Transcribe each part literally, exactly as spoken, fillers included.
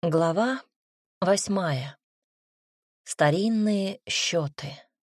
Глава восьмая. Старинные счеты.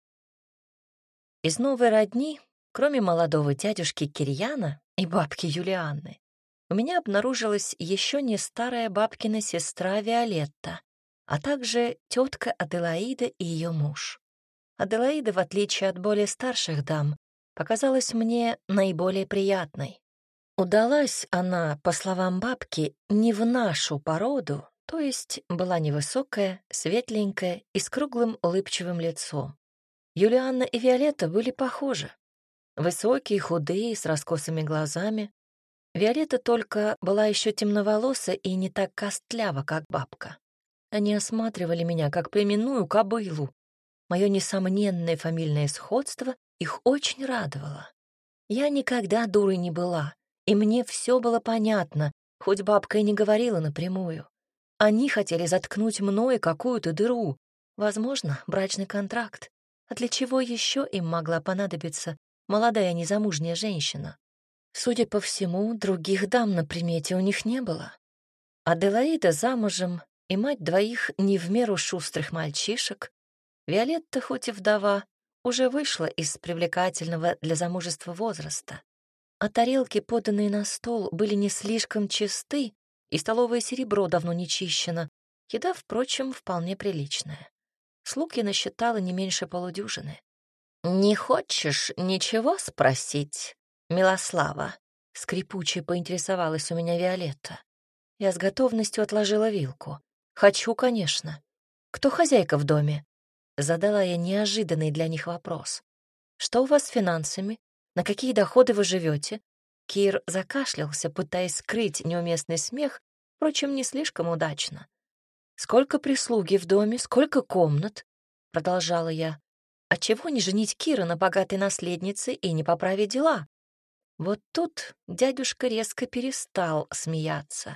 Из новой родни, кроме молодого дядюшки Кирьяна и бабки Юлианны, у меня обнаружилась еще не старая бабкина сестра Виолетта, а также тетка Аделаида и ее муж. Аделаида, в отличие от более старших дам, показалась мне наиболее приятной. Удалась она, по словам бабки, не в нашу породу, то есть была невысокая, светленькая и с круглым улыбчивым лицом. Юлианна и Виолетта были похожи. Высокие, худые, с раскосыми глазами. Виолетта только была еще темноволоса и не так костлява, как бабка. Они осматривали меня, как племенную кобылу. Мое несомненное фамильное сходство их очень радовало. Я никогда дурой не была, и мне все было понятно, хоть бабка и не говорила напрямую. Они хотели заткнуть мной какую-то дыру, возможно, брачный контракт. А для чего еще им могла понадобиться молодая незамужняя женщина? Судя по всему, других дам на примете у них не было. Аделаида замужем и мать двоих не в меру шустрых мальчишек. Виолетта, хоть и вдова, уже вышла из привлекательного для замужества возраста. А тарелки, поданные на стол, были не слишком чисты, и столовое серебро давно не чищено. Еда, впрочем, вполне приличная. Слуг я насчитала не меньше полудюжины. «Не хочешь ничего спросить, Милослава?» Скрипуче поинтересовалась у меня Виолетта. Я с готовностью отложила вилку. «Хочу, конечно. Кто хозяйка в доме?» Задала я неожиданный для них вопрос. «Что у вас с финансами? На какие доходы вы живете?» Кир закашлялся, пытаясь скрыть неуместный смех, впрочем, не слишком удачно. «Сколько прислуги в доме, сколько комнат?» — продолжала я. «А чего не женить Кира на богатой наследнице и не поправить дела?» Вот тут дядюшка резко перестал смеяться.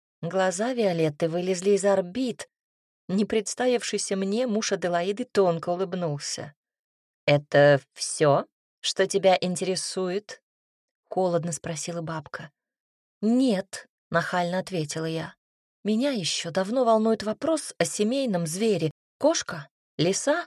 Глаза Виолетты вылезли из орбит. Не представившийся мне муж Аделаиды тонко улыбнулся. «Это все, что тебя интересует?» — холодно спросила бабка. «Нет», — нахально ответила я. «Меня еще давно волнует вопрос о семейном звере. Кошка? Лиса?»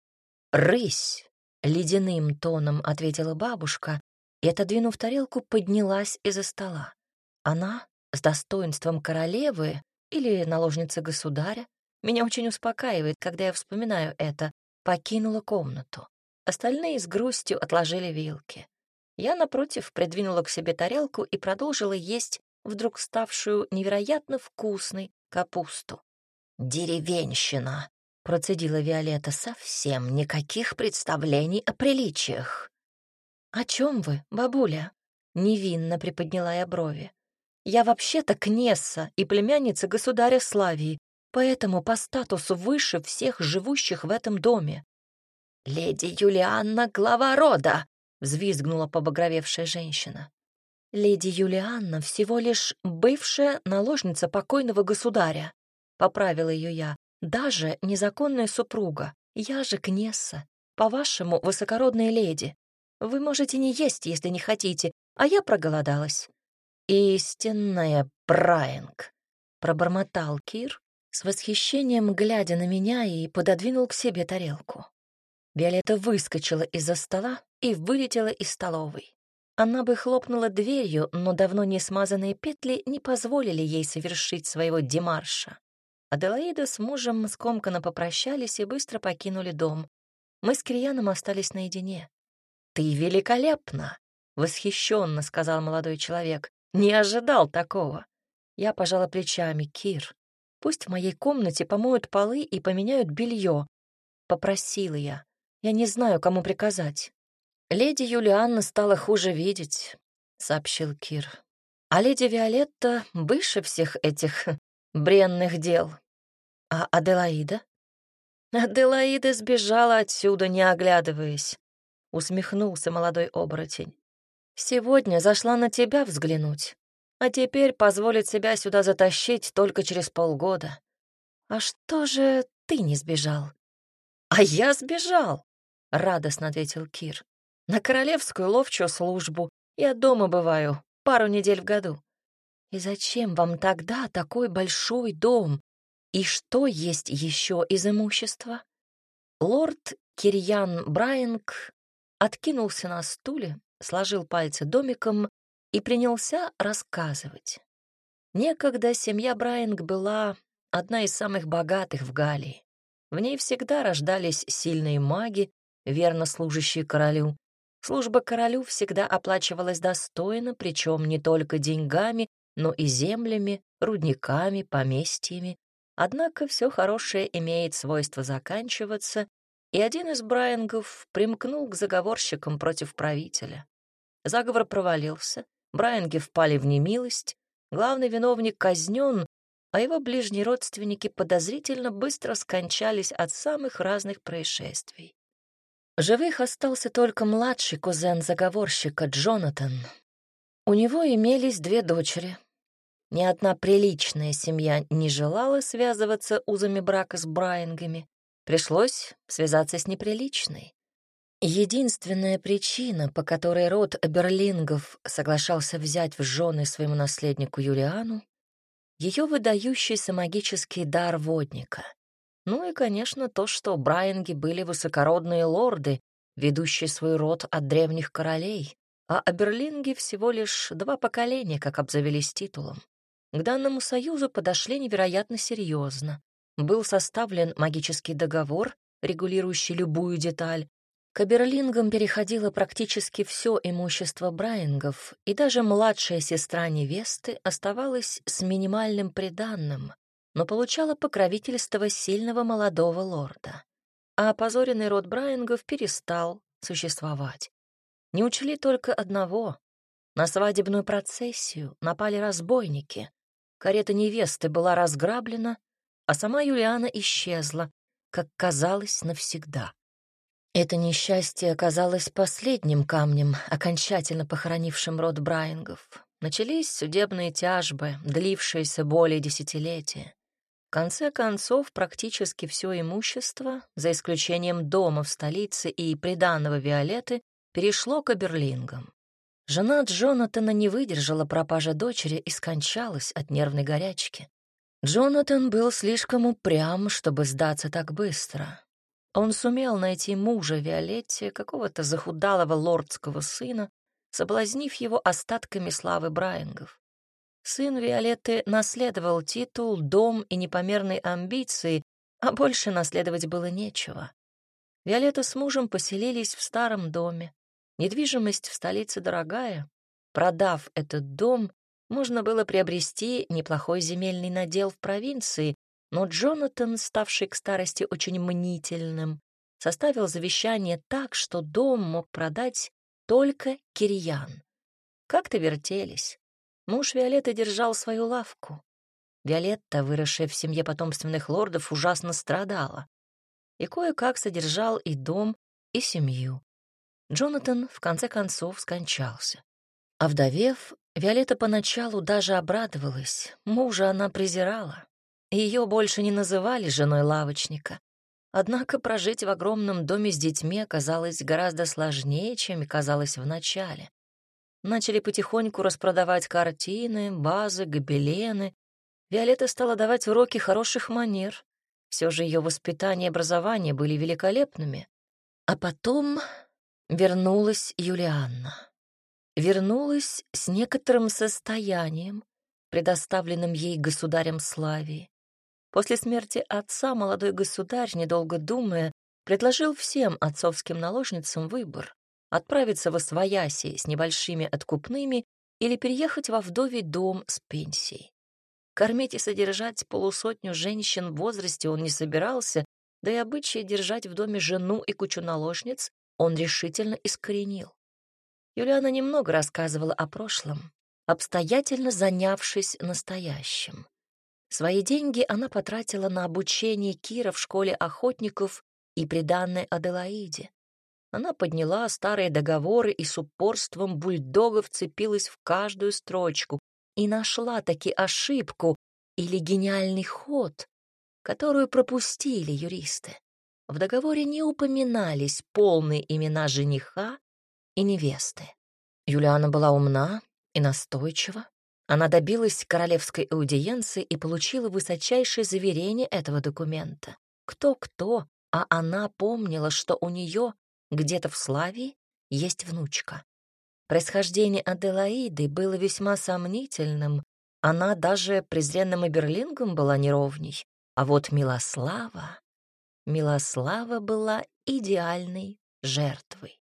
«Рысь», — ледяным тоном ответила бабушка и, отодвинув тарелку, поднялась из-за стола. Она, с достоинством королевы или наложницы государя, меня очень успокаивает, когда я вспоминаю это, покинула комнату. Остальные с грустью отложили вилки. Я, напротив, придвинула к себе тарелку и продолжила есть вдруг ставшую невероятно вкусной капусту. «Деревенщина!» — процедила Виолетта. «Совсем никаких представлений о приличиях». «О чем вы, бабуля?» — невинно приподняла я брови. «Я вообще-то кнесса и племянница государя Славии, поэтому по статусу выше всех живущих в этом доме». «Леди Юлианна — глава рода!» — взвизгнула побагровевшая женщина. «Леди Юлианна всего лишь бывшая наложница покойного государя», — поправила ее я, «даже незаконная супруга. Я же кнесса, по-вашему, высокородная леди. Вы можете не есть, если не хотите, а я проголодалась». «Истинная Праинг», — пробормотал Кир, с восхищением глядя на меня, и пододвинул к себе тарелку. Виолетта выскочила из-за стола и вылетела из столовой. Она бы хлопнула дверью, но давно не смазанные петли не позволили ей совершить своего демарша. Аделаида с мужем скомканно попрощались и быстро покинули дом. Мы с Кирьяном остались наедине. «Ты великолепна!» — восхищенно сказал молодой человек. «Не ожидал такого!» Я пожала плечами. «Кир, пусть в моей комнате помоют полы и поменяют белье», — попросила я. «Я не знаю, кому приказать». «Леди Юлианна стала хуже видеть», — сообщил Кир. «А леди Виолетта выше всех этих бренных дел. А Аделаида?» «Аделаида сбежала отсюда, не оглядываясь», — усмехнулся молодой оборотень. «Сегодня зашла на тебя взглянуть, а теперь позволит себя сюда затащить только через полгода. А что же ты не сбежал?» «А я сбежал», — радостно ответил Кир. «На королевскую ловчую службу. Я дома бываю пару недель в году». И зачем вам тогда такой большой дом? И что есть еще из имущества? Лорд Кирьян Брайанг откинулся на стуле, сложил пальцы домиком и принялся рассказывать. Некогда семья Брайанг была одна из самых богатых в Галлии. В ней всегда рождались сильные маги, верно служащие королю. Служба королю всегда оплачивалась достойно, причем не только деньгами, но и землями, рудниками, поместьями. Однако все хорошее имеет свойство заканчиваться, и один из Брайангов примкнул к заговорщикам против правителя. Заговор провалился, Брайанги впали в немилость, главный виновник казнен, а его ближние родственники подозрительно быстро скончались от самых разных происшествий. Живых остался только младший кузен заговорщика Джонатан. У него имелись две дочери. Ни одна приличная семья не желала связываться узами брака с Брайангами. Пришлось связаться с неприличной. Единственная причина, по которой род Эберлингов соглашался взять в жены своему наследнику Юлиану, ее выдающийся магический дар водника. Ну и, конечно, то, что Брайанги были высокородные лорды, ведущие свой род от древних королей, а Эберлинги всего лишь два поколения, как обзавелись титулом. К данному союзу подошли невероятно серьезно. Был составлен магический договор, регулирующий любую деталь. К Эберлингам переходило практически все имущество Брайангов, и даже младшая сестра невесты оставалась с минимальным приданным, но получала покровительство сильного молодого лорда. А опозоренный род Брайангов перестал существовать. Не учли только одного. На свадебную процессию напали разбойники. Карета невесты была разграблена, а сама Юлиана исчезла, как казалось, навсегда. Это несчастье оказалось последним камнем, окончательно похоронившим род Брайангов. Начались судебные тяжбы, длившиеся более десятилетия. В конце концов, практически все имущество, за исключением дома в столице и приданого Виолетты, перешло к Эберлингам. Жена Джонатана не выдержала пропажи дочери и скончалась от нервной горячки. Джонатан был слишком упрям, чтобы сдаться так быстро. Он сумел найти мужа Виолетте, какого-то захудалого лордского сына, соблазнив его остатками славы Брайангов. Сын Виолетты наследовал титул, дом и непомерные амбиции, а больше наследовать было нечего. Виолетта с мужем поселились в старом доме. Недвижимость в столице дорогая. Продав этот дом, можно было приобрести неплохой земельный надел в провинции, но Джонатан, ставший к старости очень мнительным, составил завещание так, что дом мог продать только Кирьян. Как-то вертелись. Муж Виолетты держал свою лавку. Виолетта, выросшая в семье потомственных лордов, ужасно страдала. И кое-как содержал и дом, и семью. Джонатан, в конце концов, скончался. Овдовев, Виолетта поначалу даже обрадовалась. Мужа она презирала. Ее больше не называли женой лавочника. Однако прожить в огромном доме с детьми оказалось гораздо сложнее, чем казалось вначале. Начали потихоньку распродавать картины, базы, гобелены. Виолетта стала давать уроки хороших манер. Все же ее воспитание и образование были великолепными. А потом вернулась Юлианна. Вернулась с некоторым состоянием, предоставленным ей государем Славии. После смерти отца молодой государь, недолго думая, предложил всем отцовским наложницам выбор — отправиться восвояси с небольшими откупными или переехать во вдовий дом с пенсией. Кормить и содержать полусотню женщин в возрасте он не собирался, да и обычай держать в доме жену и кучу наложниц он решительно искоренил. Юлиана немного рассказывала о прошлом, обстоятельно занявшись настоящим. Свои деньги она потратила на обучение Кира в школе охотников и приданное Аделаиде. Она подняла старые договоры и с упорством бульдога вцепилась в каждую строчку и нашла таки ошибку или гениальный ход, которую пропустили юристы. В договоре не упоминались полные имена жениха и невесты. Юлиана была умна и настойчива. Она добилась королевской аудиенции и получила высочайшее заверение этого документа. Кто-кто, а она помнила, что у нее где-то в Славии есть внучка. Происхождение Аделаиды было весьма сомнительным, она даже презренным Эберлингом была неровней. А вот Милослава... Милослава была идеальной жертвой.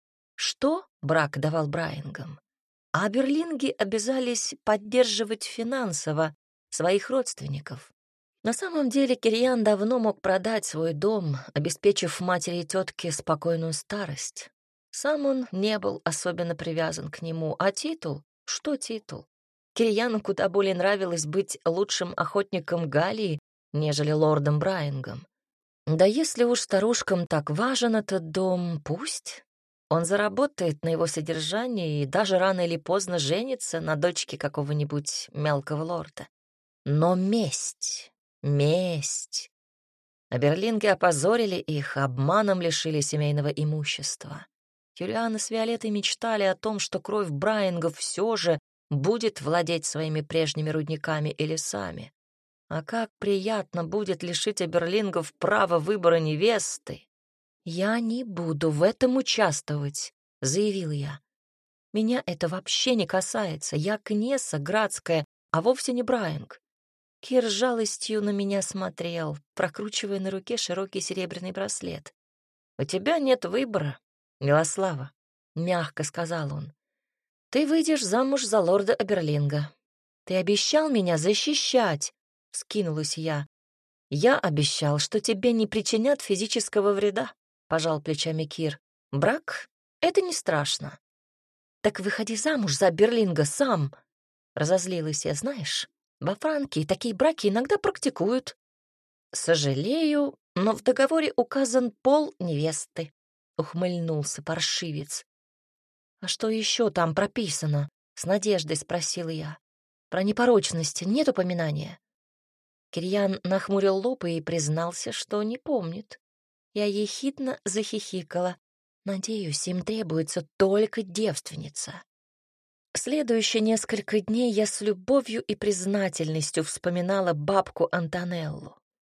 Что брак давал Брайангам? А Берлинги обязались поддерживать финансово своих родственников. На самом деле Кирьян давно мог продать свой дом, обеспечив матери и тетке спокойную старость. Сам он не был особенно привязан к нему, а титул? Что титул? Кирьяну куда более нравилось быть лучшим охотником Галлии, нежели лордом Брайангом. Да если уж старушкам так важен этот дом, пусть. Он заработает на его содержание и даже рано или поздно женится на дочке какого-нибудь мелкого лорда. Но месть, месть. А берлинги опозорили их, обманом лишили семейного имущества. Юлиана с Виолеттой мечтали о том, что кровь Брайангов все же будет владеть своими прежними рудниками и лесами. А как приятно будет лишить оберлингов права выбора невесты. «Я не буду в этом участвовать», — заявил я. «Меня это вообще не касается. Я Кнесса Градская, а вовсе не Брайанг». Кир с жалостью на меня смотрел, прокручивая на руке широкий серебряный браслет. «У тебя нет выбора, Милослава», — мягко сказал он. «Ты выйдешь замуж за лорда Аберлинга. Ты обещал меня защищать», — вскинулась я. «Я обещал, что тебе не причинят физического вреда», — пожал плечами Кир. «Брак — это не страшно». «Так выходи замуж за Аберлинга сам», — разозлилась я, знаешь. «Во Франкии такие браки иногда практикуют». «Сожалею, но в договоре указан пол невесты», — ухмыльнулся паршивец. «А что еще там прописано?» — с надеждой спросила я. «Про непорочность нет упоминания?» Кирьян нахмурил лоб и признался, что не помнит. Я ехидно захихикала. Надеюсь, им требуется только девственница. Следующие несколько дней я с любовью и признательностью вспоминала бабку Антонеллу.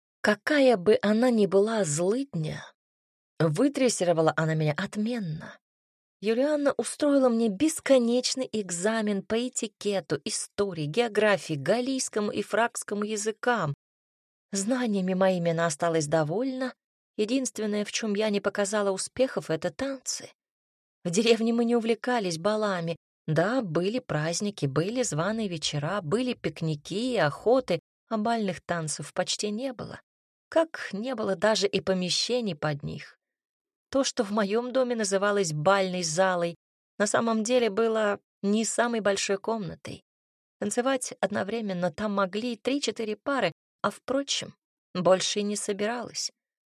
Какая бы она ни была злыдня, выдрессировала она меня отменно. Юлианна устроила мне бесконечный экзамен по этикету, истории, географии, галлийскому и фракскому языкам. Знаниями моими она осталась довольна. Единственное, в чем я не показала успехов, — это танцы. В деревне мы не увлекались балами. Да, были праздники, были званые вечера, были пикники и охоты, а бальных танцев почти не было. Как не было даже и помещений под них. То, что в моем доме называлось бальной залой, на самом деле было не самой большой комнатой. Танцевать одновременно там могли три-четыре пары, а, впрочем, больше и не собиралась.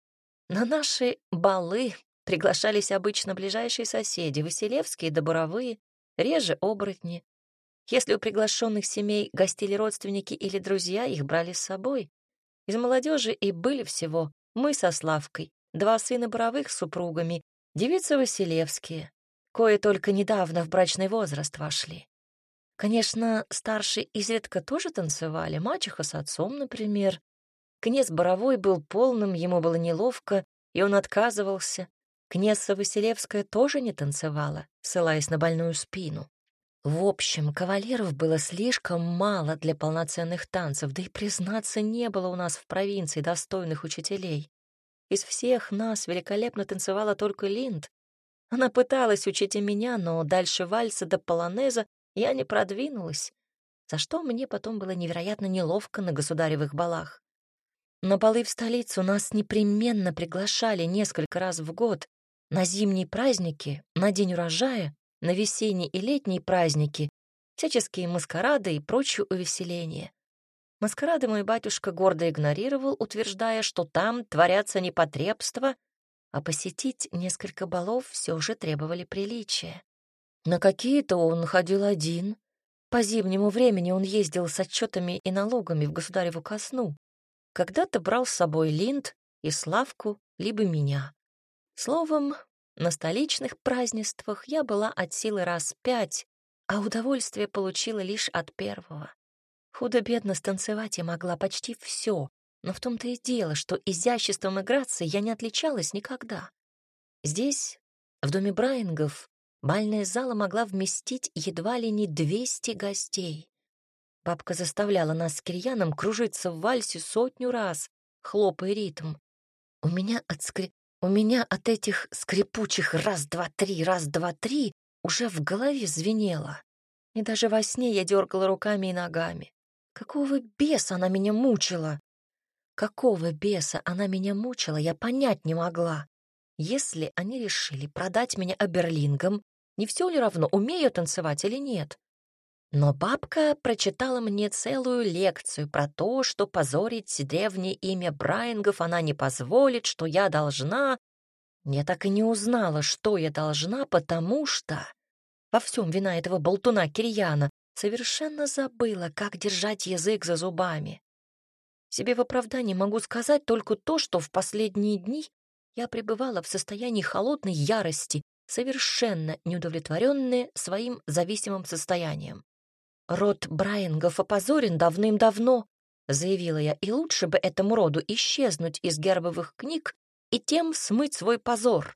На наши балы приглашались обычно ближайшие соседи, Василевские да Буровые, реже оборотни. Если у приглашенных семей гостили родственники или друзья, их брали с собой. Из молодежи и были всего мы со Славкой, два сына Боровых с супругами, девицы Василевские, кое только недавно в брачный возраст вошли. Конечно, старшие изредка тоже танцевали, мачеха с отцом, например. Князь Боровой был полным, ему было неловко, и он отказывался. Князя Василевская тоже не танцевала, ссылаясь на больную спину. В общем, кавалеров было слишком мало для полноценных танцев, да и, признаться, не было у нас в провинции достойных учителей. Из всех нас великолепно танцевала только Линд. Она пыталась учить и меня, но дальше вальса до полонеза я не продвинулась, за что мне потом было невероятно неловко на государевых балах. На балы в столицу нас непременно приглашали несколько раз в год, на зимние праздники, на день урожая, на весенние и летние праздники, всяческие маскарады и прочие увеселения. Маскарады мой батюшка гордо игнорировал, утверждая, что там творятся непотребства, а посетить несколько балов все же требовали приличия. На какие-то он ходил один. По зимнему времени он ездил с отчетами и налогами в государеву казну. Когда-то брал с собой Линд и Славку, либо меня. Словом, на столичных празднествах я была от силы раз пять, а удовольствие получила лишь от первого. Худо-бедно станцевать я могла почти все, но в том-то и дело, что изяществом и грацией я не отличалась никогда. Здесь, в доме Брайангов, бальная зала могла вместить едва ли не двести гостей. Бабка заставляла нас с Кирьяном кружиться в вальсе сотню раз, хлопая ритм. У меня от скри... У меня от этих скрипучих раз-два-три, раз-два-три уже в голове звенело. И даже во сне я дергала руками и ногами. Какого беса она меня мучила? Какого беса она меня мучила, я понять не могла. Если они решили продать меня оберлингам, не все ли равно, умею я танцевать или нет? Но бабка прочитала мне целую лекцию про то, что позорить древнее имя Брайангов она не позволит, что я должна... Я так и не узнала, что я должна, потому что... Во всем вина этого болтуна Кирьяна совершенно забыла, как держать язык за зубами. Себе в оправдании могу сказать только то, что в последние дни я пребывала в состоянии холодной ярости, совершенно неудовлетворенная своим зависимым состоянием. «Род Брайангов опозорен давным-давно», — заявила я, «и лучше бы этому роду исчезнуть из гербовых книг и тем смыть свой позор».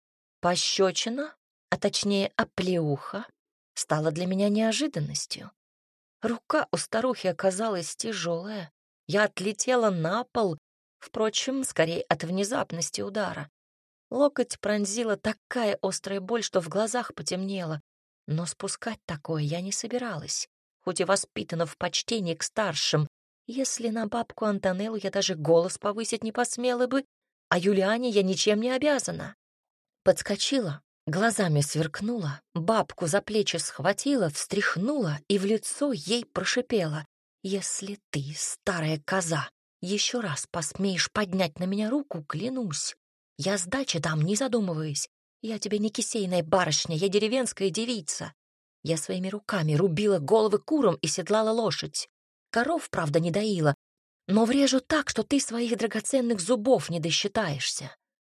Пощечина, а точнее оплеуха, стала для меня неожиданностью. Рука у старухи оказалась тяжелая. Я отлетела на пол, впрочем, скорее от внезапности удара. Локоть пронзила такая острая боль, что в глазах потемнело, но спускать такое я не собиралась, хоть и воспитана в почтении к старшим. Если на бабку Антонеллу я даже голос повысить не посмела бы, а Юлиане я ничем не обязана. Подскочила, глазами сверкнула, бабку за плечи схватила, встряхнула и в лицо ей прошипела: «Если ты, старая коза, еще раз посмеешь поднять на меня руку, клянусь, я сдачи дам, не задумываясь. Я тебе не кисейная барышня, я деревенская девица. Я своими руками рубила головы курам и седлала лошадь. Коров, правда, не доила, но врежу так, что ты своих драгоценных зубов не досчитаешься».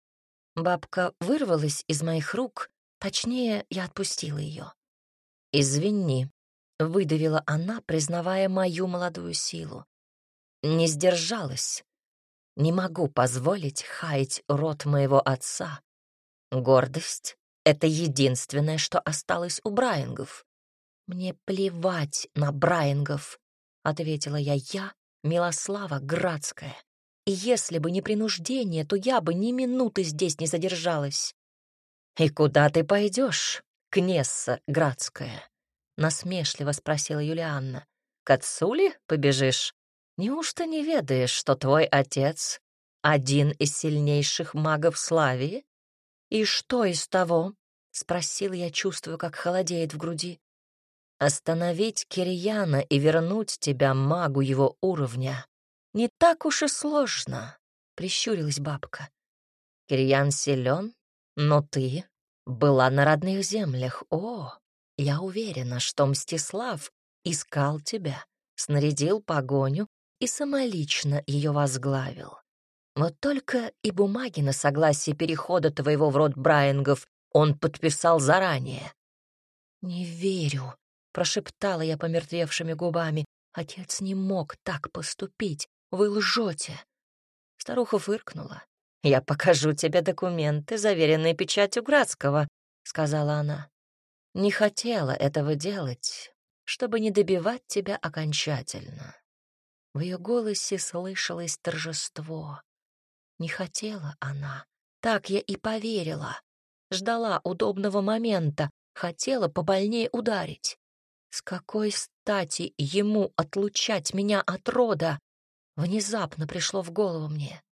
Бабка вырвалась из моих рук, точнее, я отпустила ее. «Извини», — выдавила она, признавая мою молодую силу. «Не сдержалась. Не могу позволить хаять род моего отца. Гордость — это единственное, что осталось у Брайангов». «Мне плевать на Брайангов», — ответила я, я, Милослава Градская. «И если бы не принуждение, то я бы ни минуты здесь не задержалась». «И куда ты пойдешь, кнесса Градская?» — насмешливо спросила Юлианна. «К отцу ли побежишь? Неужто не ведаешь, что твой отец — один из сильнейших магов Славии?» «И что из того?» — спросила я, чувствуя, как холодеет в груди. «Остановить Кирьяна и вернуть тебя магу его уровня не так уж и сложно», — прищурилась бабка. «Кирьян силен, но ты была на родных землях. О, я уверена, что Мстислав искал тебя, снарядил погоню и самолично ее возглавил. Вот только и бумаги на согласие перехода твоего в род Брайангов он подписал заранее». «Не верю», — прошептала я помертвевшими губами. «Отец не мог так поступить. Вы лжете». Старуха фыркнула. «Я покажу тебе документы, заверенные печатью Градского», — сказала она. «Не хотела этого делать, чтобы не добивать тебя окончательно». В ее голосе слышалось торжество. Не хотела она. Так я и поверила. Ждала удобного момента, хотела побольнее ударить. С какой стати ему отлучать меня от рода? Внезапно пришло в голову мне.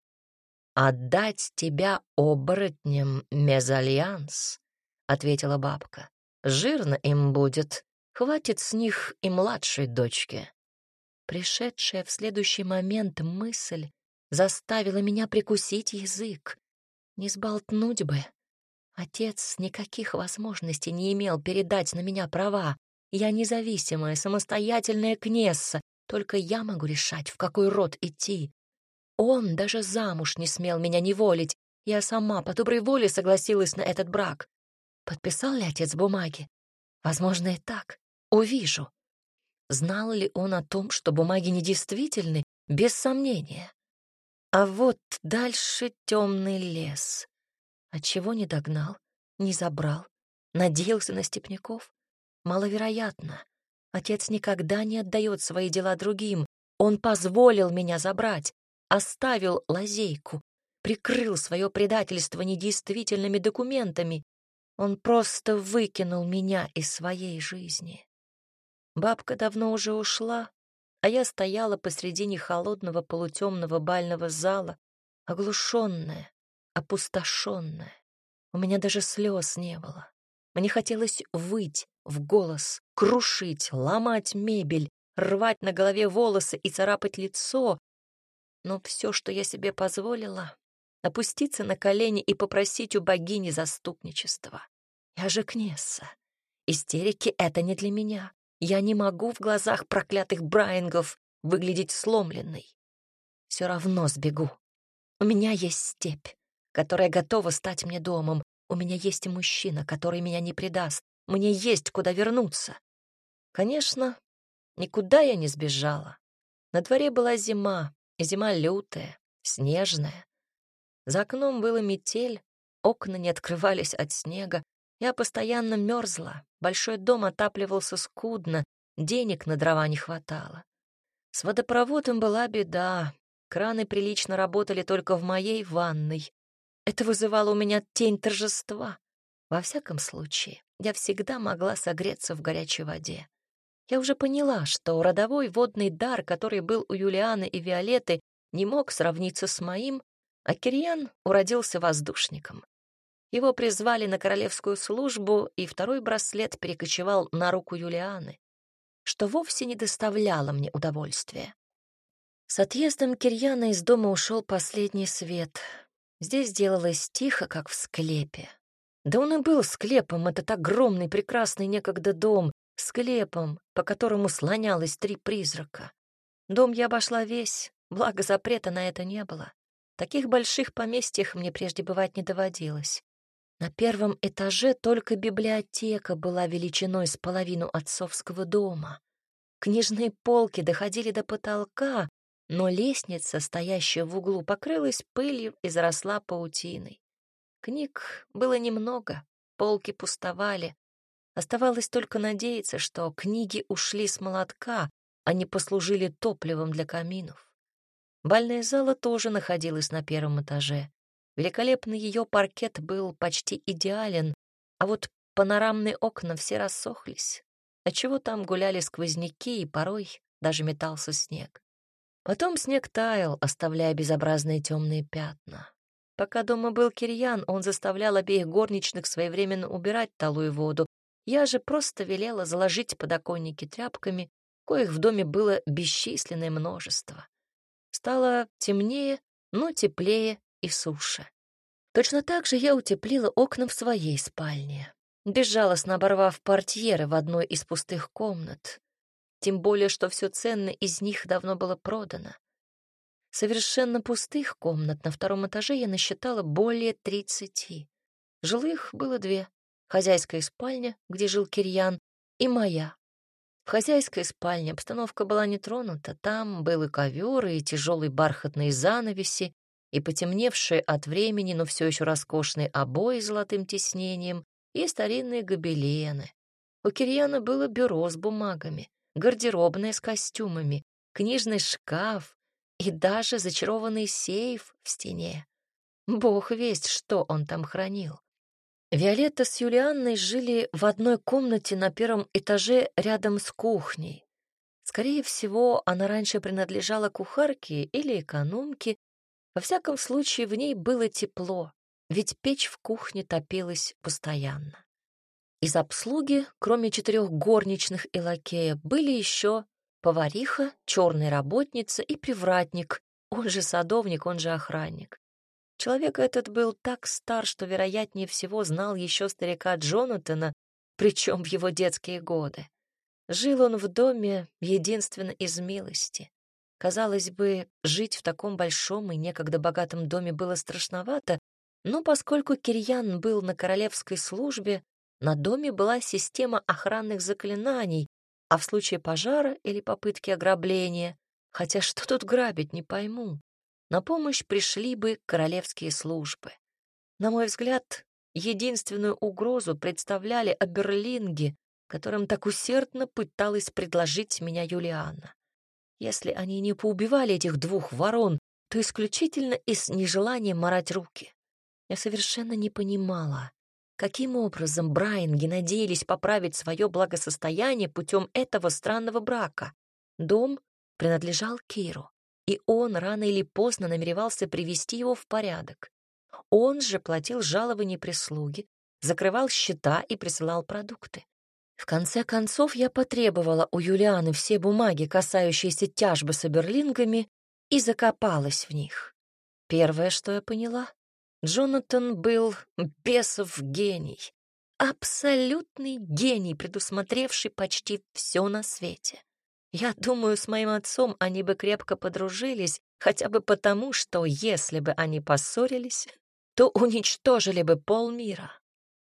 «Отдать тебя оборотням мезальянс», — ответила бабка. «Жирно им будет, хватит с них и младшей дочки». Пришедшая в следующий момент мысль заставила меня прикусить язык. Не сболтнуть бы. Отец никаких возможностей не имел передать на меня права. Я независимая, самостоятельная кнесса, только я могу решать, в какой род идти. Он даже замуж не смел меня неволить. Я сама по доброй воле согласилась на этот брак. Подписал ли отец бумаги? Возможно, и так. увижу. Знал ли он о том, что бумаги недействительны? Без сомнения. А вот дальше темный лес. Отчего не догнал, не забрал? Надеялся на степняков? Маловероятно. Отец никогда не отдает свои дела другим. Он позволил меня забрать, оставил лазейку, прикрыл свое предательство недействительными документами. Он просто выкинул меня из своей жизни. Бабка давно уже ушла, а я стояла посредине холодного полутемного бального зала, оглушенная, опустошенная. У меня даже слез не было. Мне хотелось выть в голос, крушить, ломать мебель, рвать на голове волосы и царапать лицо. Но все, что я себе позволила, опуститься на колени и попросить у богини заступничества. Я же Кнесса. Истерики — это не для меня. Я не могу в глазах проклятых Брайангов выглядеть сломленной. Все равно сбегу. У меня есть степь, которая готова стать мне домом. У меня есть и мужчина, который меня не предаст. Мне есть куда вернуться. Конечно, никуда я не сбежала. На дворе была зима, и зима лютая, снежная. За окном была метель, окна не открывались от снега. Я постоянно мерзла, большой дом отапливался скудно, денег на дрова не хватало. С водопроводом была беда, краны прилично работали только в моей ванной. Это вызывало у меня тень торжества. Во всяком случае, я всегда могла согреться в горячей воде. Я уже поняла, что родовой водный дар, который был у Юлианы и Виолетты, не мог сравниться с моим, а Кирьян уродился воздушником. Его призвали на королевскую службу, и второй браслет перекочевал на руку Юлианы, что вовсе не доставляло мне удовольствия. С отъездом Кирьяна из дома ушел последний свет. Здесь делалось тихо, как в склепе. Да он и был склепом, этот огромный, прекрасный некогда дом, склепом, по которому слонялось три призрака. Дом я обошла весь, благо запрета на это не было. В таких больших поместьях мне прежде бывать не доводилось. На первом этаже только библиотека была величиной с половину отцовского дома. Книжные полки доходили до потолка, но лестница, стоящая в углу, покрылась пылью и заросла паутиной. Книг было немного, полки пустовали. Оставалось только надеяться, что книги ушли с молотка, а не послужили топливом для каминов. Бальная зала тоже находилась на первом этаже. Великолепный ее паркет был почти идеален, а вот панорамные окна все рассохлись, отчего там гуляли сквозняки и порой даже метался снег. Потом снег таял, оставляя безобразные темные пятна. Пока дома был Кирьян, он заставлял обеих горничных своевременно убирать талую воду. Я же просто велела заложить подоконники тряпками, коих в доме было бесчисленное множество. Стало темнее, но теплее и суше. Точно так же я утеплила окна в своей спальне, безжалостно оборвав портьеры в одной из пустых комнат. Тем более, что все ценное из них давно было продано. Совершенно пустых комнат на втором этаже я насчитала более тридцати. Жилых было две. Хозяйская спальня, где жил Кирьян, и моя. В хозяйской спальне обстановка была не тронута. Там был и ковер, и тяжелые бархатные занавеси, и потемневшие от времени, но все еще роскошные обои с золотым тиснением, и старинные гобелены. У Кирьяна было бюро с бумагами, гардеробная с костюмами, книжный шкаф и даже зачарованный сейф в стене. Бог весть, что он там хранил. Виолетта с Юлианной жили в одной комнате на первом этаже рядом с кухней. Скорее всего, она раньше принадлежала кухарке или экономке. Во всяком случае, в ней было тепло, ведь печь в кухне топилась постоянно. Из обслуги, кроме четырех горничных и лакея, были еще повариха, черная работница и привратник, он же садовник, он же охранник. Человек этот был так стар, что, вероятнее всего, знал еще старика Джонатана, причем в его детские годы. Жил он в доме единственно из милости. Казалось бы, жить в таком большом и некогда богатом доме было страшновато, но поскольку Кирьян был на королевской службе, на доме была система охранных заклинаний, а в случае пожара или попытки ограбления, хотя что тут грабить, не пойму, на помощь пришли бы королевские службы. На мой взгляд, единственную угрозу представляли оберлинги, которым так усердно пыталась предложить меня Юлианна. Если они не поубивали этих двух ворон, то исключительно из нежелания марать руки. Я совершенно не понимала, каким образом Брайанги надеялись поправить свое благосостояние путем этого странного брака. Дом принадлежал Киру, и он рано или поздно намеревался привести его в порядок. Он же платил жалования прислуги, закрывал счета и присылал продукты. В конце концов, я потребовала у Юлианы все бумаги, касающиеся тяжбы с оберлингами, и закопалась в них. Первое, что я поняла, Джонатан был бесов гений. Абсолютный гений, предусмотревший почти все на свете. Я думаю, с моим отцом они бы крепко подружились, хотя бы потому, что если бы они поссорились, то уничтожили бы полмира.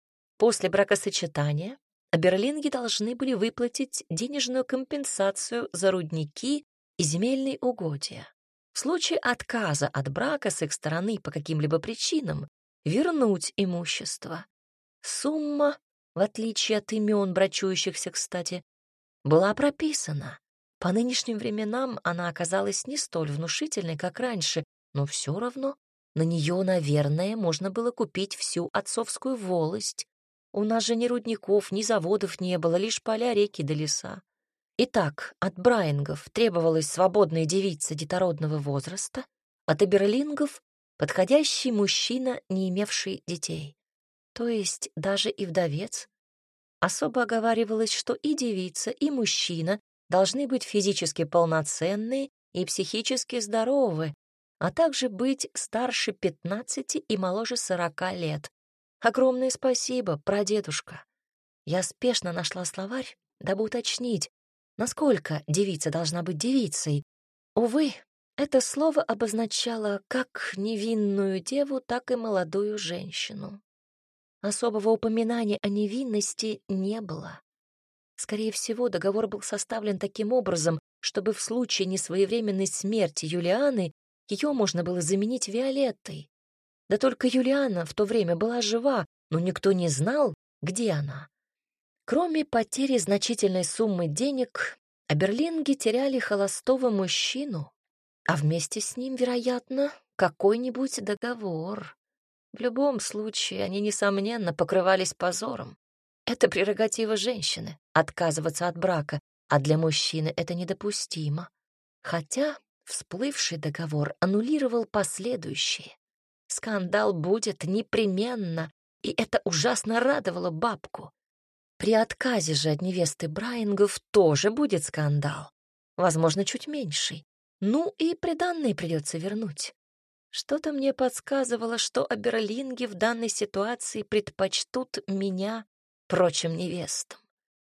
После бракосочетания оберлинги должны были выплатить денежную компенсацию за рудники и земельные угодья. В случае отказа от брака с их стороны по каким-либо причинам вернуть имущество. Сумма, в отличие от имен брачующихся, кстати, была прописана. По нынешним временам она оказалась не столь внушительной, как раньше, но все равно на нее, наверное, можно было купить всю отцовскую волость. У нас же ни рудников, ни заводов не было, лишь поля, реки да леса. Итак, от Брайангов требовалась свободная девица детородного возраста, от оберлингов — подходящий мужчина, не имевший детей. То есть даже и вдовец. Особо оговаривалось, что и девица, и мужчина должны быть физически полноценные и психически здоровы, а также быть старше пятнадцати и моложе сорока лет. Огромное спасибо, прадедушка. Я спешно нашла словарь, дабы уточнить, насколько девица должна быть девицей. Увы, это слово обозначало как невинную деву, так и молодую женщину. Особого упоминания о невинности не было. Скорее всего, договор был составлен таким образом, чтобы в случае несвоевременной смерти Юлианы ее можно было заменить Виолеттой. Да только Юлиана в то время была жива, но никто не знал, где она. Кроме потери значительной суммы денег, оберлинги теряли холостого мужчину, а вместе с ним, вероятно, какой-нибудь договор. В любом случае, они, несомненно, покрывались позором. Это прерогатива женщины — отказываться от брака, а для мужчины это недопустимо. Хотя всплывший договор аннулировал последующие. Скандал будет непременно, и это ужасно радовало бабку. При отказе же от невесты Брайангов тоже будет скандал, возможно, чуть меньший. Ну и приданное придется вернуть. Что-то мне подсказывало, что оберлинги в данной ситуации предпочтут меня прочим невестам.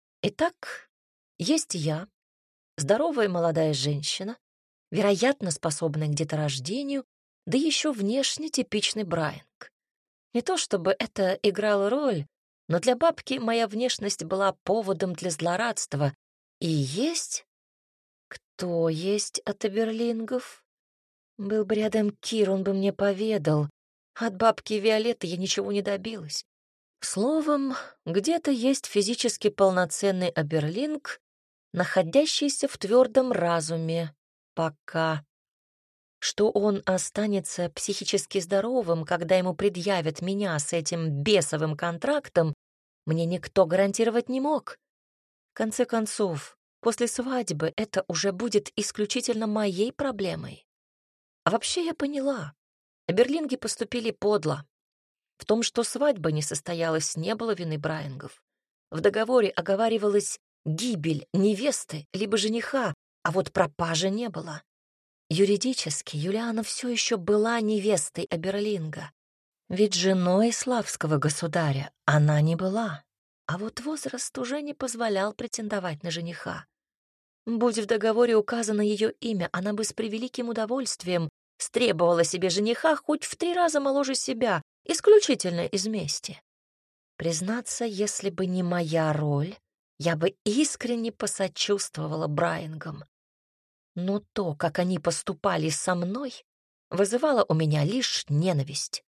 Итак, есть я, здоровая молодая женщина, вероятно, способная к деторождению, да еще внешне типичный Брайанг. Не то чтобы это играло роль, но для бабки моя внешность была поводом для злорадства. И есть? Кто есть от оберлингов? Был бы рядом Кир, он бы мне поведал. От бабки Виолетты я ничего не добилась. Словом, где-то есть физически полноценный оберлинг, находящийся в твердом разуме. Пока. Что он останется психически здоровым, когда ему предъявят меня с этим бесовым контрактом, мне никто гарантировать не мог. В конце концов, после свадьбы это уже будет исключительно моей проблемой. А вообще я поняла, оберлинги поступили подло. В том, что свадьба не состоялась, не было вины Брайангов. В договоре оговаривалась гибель невесты либо жениха, а вот пропажи не было. Юридически Юлиана все еще была невестой оберлинга, ведь женой славского государя она не была, а вот возраст уже не позволял претендовать на жениха. Будь в договоре указано ее имя, она бы с превеликим удовольствием стребовала себе жениха хоть в три раза моложе себя, исключительно из мести. Признаться, если бы не моя роль, я бы искренне посочувствовала Брайангам. Но то, как они поступали со мной, вызывало у меня лишь ненависть.